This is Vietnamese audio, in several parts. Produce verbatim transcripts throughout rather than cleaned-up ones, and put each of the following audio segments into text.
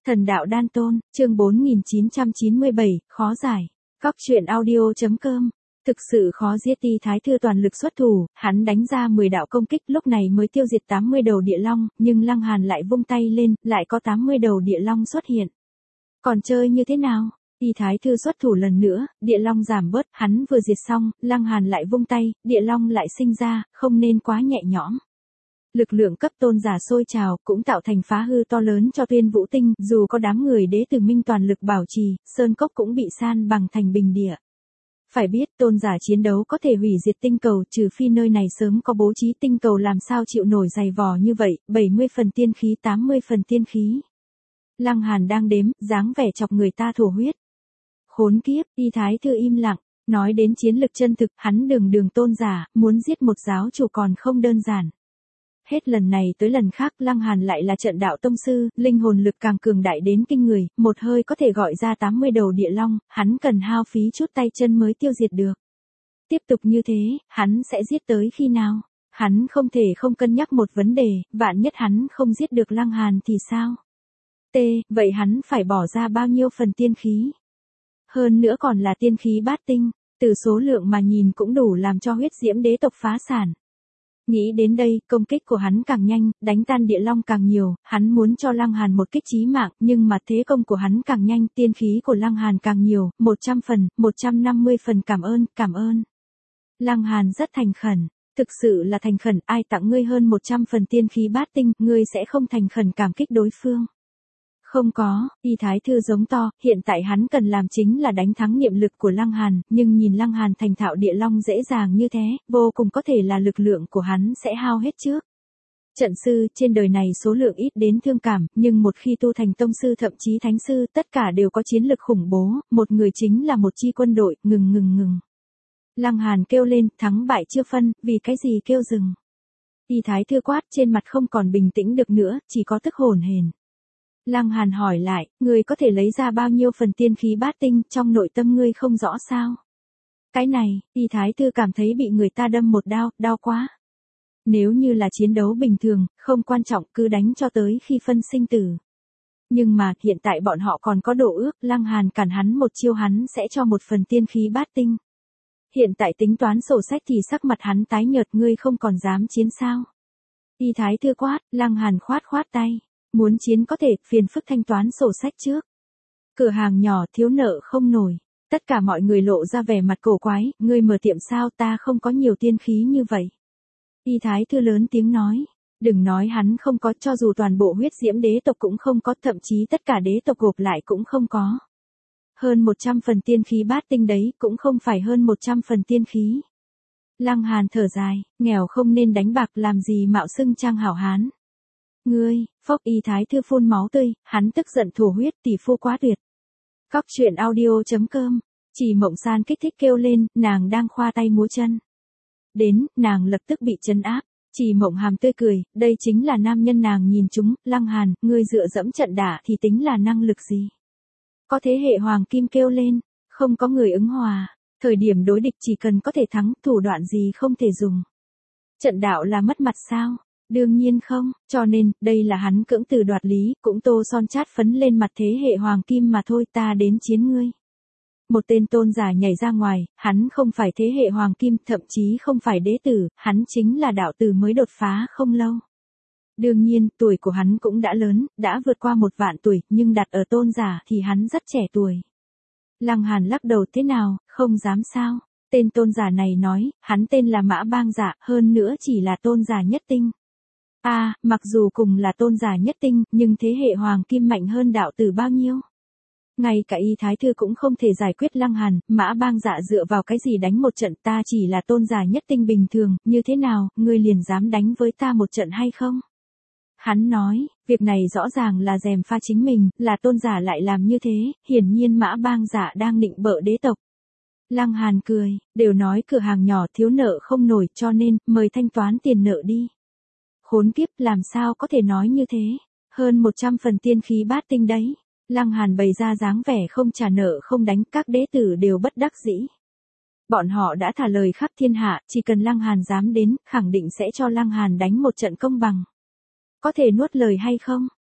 Thần đạo đan tôn, chương bốn nghìn chín trăm chín mươi bảy, khó giải. Góc truyện audio.com. Thực sự khó giết. Ti Thái Thư toàn lực xuất thủ, hắn đánh ra mười đạo công kích lúc này mới tiêu diệt tám mươi đầu địa long, nhưng Lăng Hàn lại vung tay lên, lại có tám mươi đầu địa long xuất hiện. Còn chơi như thế nào? Ti Thái Thư xuất thủ lần nữa, địa long giảm bớt, hắn vừa diệt xong, Lăng Hàn lại vung tay, địa long lại sinh ra, không nên quá nhẹ nhõm. Lực lượng cấp tôn giả sôi trào cũng tạo thành phá hư to lớn cho Tuyên Vũ Tinh, dù có đám người đế tử minh toàn lực bảo trì, sơn cốc cũng bị san bằng thành bình địa. Phải biết tôn giả chiến đấu có thể hủy diệt tinh cầu, trừ phi nơi này sớm có bố trí tinh cầu làm sao chịu nổi dày vò như vậy, bảy mươi phần tiên khí tám mươi phần tiên khí. Lăng Hàn đang đếm, dáng vẻ chọc người ta thổ huyết. Khốn kiếp, Ti Thái Thư im lặng, nói đến chiến lực chân thực, hắn đường đường tôn giả, muốn giết một giáo chủ còn không đơn giản. Hết lần này tới lần khác Lăng Hàn lại là trận đạo tông sư, linh hồn lực càng cường đại đến kinh người, một hơi có thể gọi ra tám mươi đầu địa long, hắn cần hao phí chút tay chân mới tiêu diệt được. Tiếp tục như thế, hắn sẽ giết tới khi nào? Hắn không thể không cân nhắc một vấn đề, vạn nhất hắn không giết được Lăng Hàn thì sao? T, vậy hắn phải bỏ ra bao nhiêu phần tiên khí? Hơn nữa còn là tiên khí bát tinh, từ số lượng mà nhìn cũng đủ làm cho huyết diễm đế tộc phá sản. Nghĩ đến đây, công kích của hắn càng nhanh, đánh tan địa long càng nhiều, hắn muốn cho Lăng Hàn một kích chí mạng, nhưng mà thế công của hắn càng nhanh, tiên khí của Lăng Hàn càng nhiều, một trăm phần, một trăm năm mươi phần cảm ơn, cảm ơn. Lăng Hàn rất thành khẩn, thực sự là thành khẩn, ai tặng ngươi hơn một trăm phần tiên khí bát tinh, ngươi sẽ không thành khẩn cảm kích đối phương. Không có, Ti Thái Thư giống to, hiện tại hắn cần làm chính là đánh thắng niệm lực của Lăng Hàn, nhưng nhìn Lăng Hàn thành thạo địa long dễ dàng như thế, vô cùng có thể là lực lượng của hắn sẽ hao hết trước. Trận sư, trên đời này số lượng ít đến thương cảm, nhưng một khi tu thành tông sư thậm chí thánh sư, tất cả đều có chiến lực khủng bố, một người chính là một chi quân đội, ngừng ngừng ngừng. Lăng Hàn kêu lên, thắng bại chưa phân, vì cái gì kêu dừng. Ti Thái Thư quát, trên mặt không còn bình tĩnh được nữa, chỉ có tức hổn hển. Lăng Hàn hỏi lại, ngươi có thể lấy ra bao nhiêu phần tiên khí bát tinh, trong nội tâm ngươi không rõ sao? Cái này, Ti Thái Thư cảm thấy bị người ta đâm một đao, đau quá. Nếu như là chiến đấu bình thường, không quan trọng, cứ đánh cho tới khi phân sinh tử. Nhưng mà, hiện tại bọn họ còn có độ ước, Lăng Hàn cản hắn một chiêu hắn sẽ cho một phần tiên khí bát tinh. Hiện tại tính toán sổ sách thì sắc mặt hắn tái nhợt, ngươi không còn dám chiến sao? Ti Thái Thư quát, Lăng Hàn khoát khoát tay. Muốn chiến có thể, phiền phức thanh toán sổ sách trước. Cửa hàng nhỏ thiếu nợ không nổi. Tất cả mọi người lộ ra vẻ mặt cổ quái, ngươi mở tiệm sao, ta không có nhiều tiên khí như vậy. Ti Thái Thư lớn tiếng nói, đừng nói hắn không có, cho dù toàn bộ huyết diễm đế tộc cũng không có, thậm chí tất cả đế tộc gộp lại cũng không có. Hơn một trăm phần tiên khí bát tinh đấy, cũng không phải hơn một trăm phần tiên khí. Lăng Hàn thở dài, nghèo không nên đánh bạc, làm gì mạo xưng trang hảo hán. Ngươi, phốc. Y Thái Thư phun máu tươi, hắn tức giận thổ huyết, tỷ phu quá tuyệt. Góc truyện audio.com. Chỉ Mộng San kích thích kêu lên, nàng đang khoa tay múa chân. Đến, nàng lập tức bị trấn áp. Chỉ Mộng hàm tươi cười, đây chính là nam nhân nàng nhìn chúng. Lăng Hàn, ngươi dựa dẫm trận đả thì tính là năng lực gì? Có thế hệ hoàng kim kêu lên, không có người ứng hòa. Thời điểm đối địch chỉ cần có thể thắng, thủ đoạn gì không thể dùng. Trận đạo là mất mặt sao? Đương nhiên không, cho nên, đây là hắn cưỡng từ đoạt lý, cũng tô son chát phấn lên mặt thế hệ hoàng kim mà thôi, ta đến chiến ngươi. Một tên tôn giả nhảy ra ngoài, hắn không phải thế hệ hoàng kim, thậm chí không phải đế tử, hắn chính là đạo tử mới đột phá không lâu. Đương nhiên, tuổi của hắn cũng đã lớn, đã vượt qua một vạn tuổi, nhưng đặt ở tôn giả thì hắn rất trẻ tuổi. Lăng Hàn lắc đầu, thế nào, không dám sao? Tên tôn giả này nói, hắn tên là Mã Bang Dạ, hơn nữa chỉ là tôn giả nhất tinh. A, à, mặc dù cùng là tôn giả nhất tinh, nhưng thế hệ hoàng kim mạnh hơn đạo tử bao nhiêu? Ngay cả Y Thái Thư cũng không thể giải quyết Lăng Hàn, Mã Bang Dạ dựa vào cái gì đánh một trận, ta chỉ là tôn giả nhất tinh bình thường, như thế nào, ngươi liền dám đánh với ta một trận hay không? Hắn nói, việc này rõ ràng là gièm pha chính mình, là tôn giả lại làm như thế, hiển nhiên Mã Bang Dạ đang định bợ đế tộc. Lăng Hàn cười, đều nói cửa hàng nhỏ thiếu nợ không nổi, cho nên, mời thanh toán tiền nợ đi. Khốn kiếp, làm sao có thể nói như thế? Hơn một trăm phần tiên khí bát tinh đấy. Lăng Hàn bày ra dáng vẻ không trả nợ không đánh, các đế tử đều bất đắc dĩ. Bọn họ đã thả lời khắp thiên hạ, chỉ cần Lăng Hàn dám đến, khẳng định sẽ cho Lăng Hàn đánh một trận công bằng. Có thể nuốt lời hay không?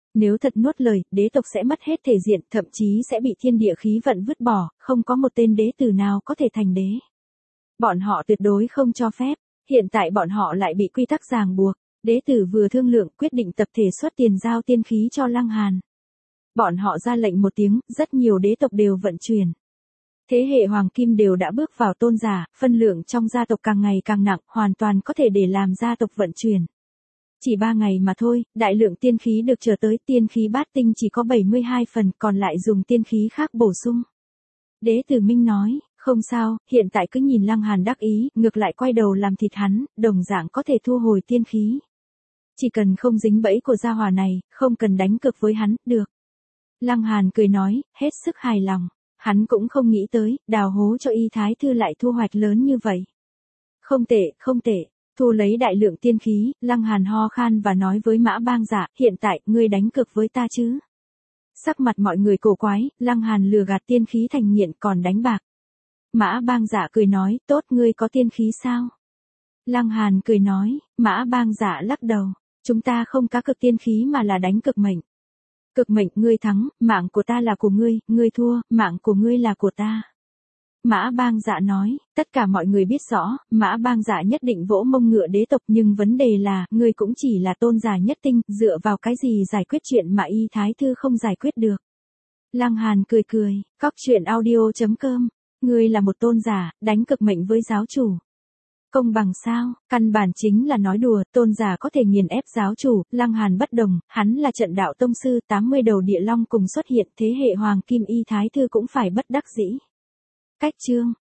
Nếu thật nuốt lời, đế tộc sẽ mất hết thể diện, thậm chí sẽ bị thiên địa khí vận vứt bỏ, không có một tên đế tử nào có thể thành đế. Bọn họ tuyệt đối không cho phép, hiện tại bọn họ lại bị quy tắc ràng buộc. Đế tử vừa thương lượng quyết định tập thể xuất tiền giao tiên khí cho Lăng Hàn. Bọn họ ra lệnh một tiếng, rất nhiều đế tộc đều vận chuyển. Thế hệ hoàng kim đều đã bước vào tôn giả, phân lượng trong gia tộc càng ngày càng nặng, hoàn toàn có thể để làm gia tộc vận chuyển. Chỉ ba ngày mà thôi, đại lượng tiên khí được trở tới, tiên khí bát tinh chỉ có bảy mươi hai phần, còn lại dùng tiên khí khác bổ sung. Đế tử Minh nói, không sao, hiện tại cứ nhìn Lăng Hàn đắc ý, ngược lại quay đầu làm thịt hắn, đồng dạng có thể thu hồi tiên khí. Chỉ cần không dính bẫy của gia hỏa này, không cần đánh cược với hắn, được. Lăng Hàn cười nói, hết sức hài lòng. Hắn cũng không nghĩ tới, đào hố cho Y Thái Thư lại thu hoạch lớn như vậy. Không tệ, không tệ. Thu lấy đại lượng tiên khí, Lăng Hàn ho khan và nói với Mã Bang Dạ, hiện tại, ngươi đánh cược với ta chứ? Sắc mặt mọi người cổ quái, Lăng Hàn lừa gạt tiên khí thành nghiện còn đánh bạc. Mã Bang Dạ cười nói, tốt, ngươi có tiên khí sao? Lăng Hàn cười nói, Mã Bang Dạ lắc đầu, chúng ta không cá cược tiên khí mà là đánh cực mệnh. Cực mệnh, ngươi thắng, mạng của ta là của ngươi, ngươi thua, mạng của ngươi là của ta. Mã Bang Dạ nói, tất cả mọi người biết rõ, Mã Bang Dạ nhất định vỗ mông ngựa đế tộc, nhưng vấn đề là, ngươi cũng chỉ là tôn giả nhất tinh, dựa vào cái gì giải quyết chuyện mà Y Thái Thư không giải quyết được. Lăng Hàn cười cười, cóc truyện audio chấm com, ngươi là một tôn giả, đánh cực mệnh với giáo chủ. Công bằng sao, căn bản chính là nói đùa, tôn giả có thể nghiền ép giáo chủ, Lăng Hàn bất đồng, hắn là trận đạo tông sư, tám mươi đầu địa long cùng xuất hiện, thế hệ hoàng kim Y Thái Thư cũng phải bất đắc dĩ. Cách chương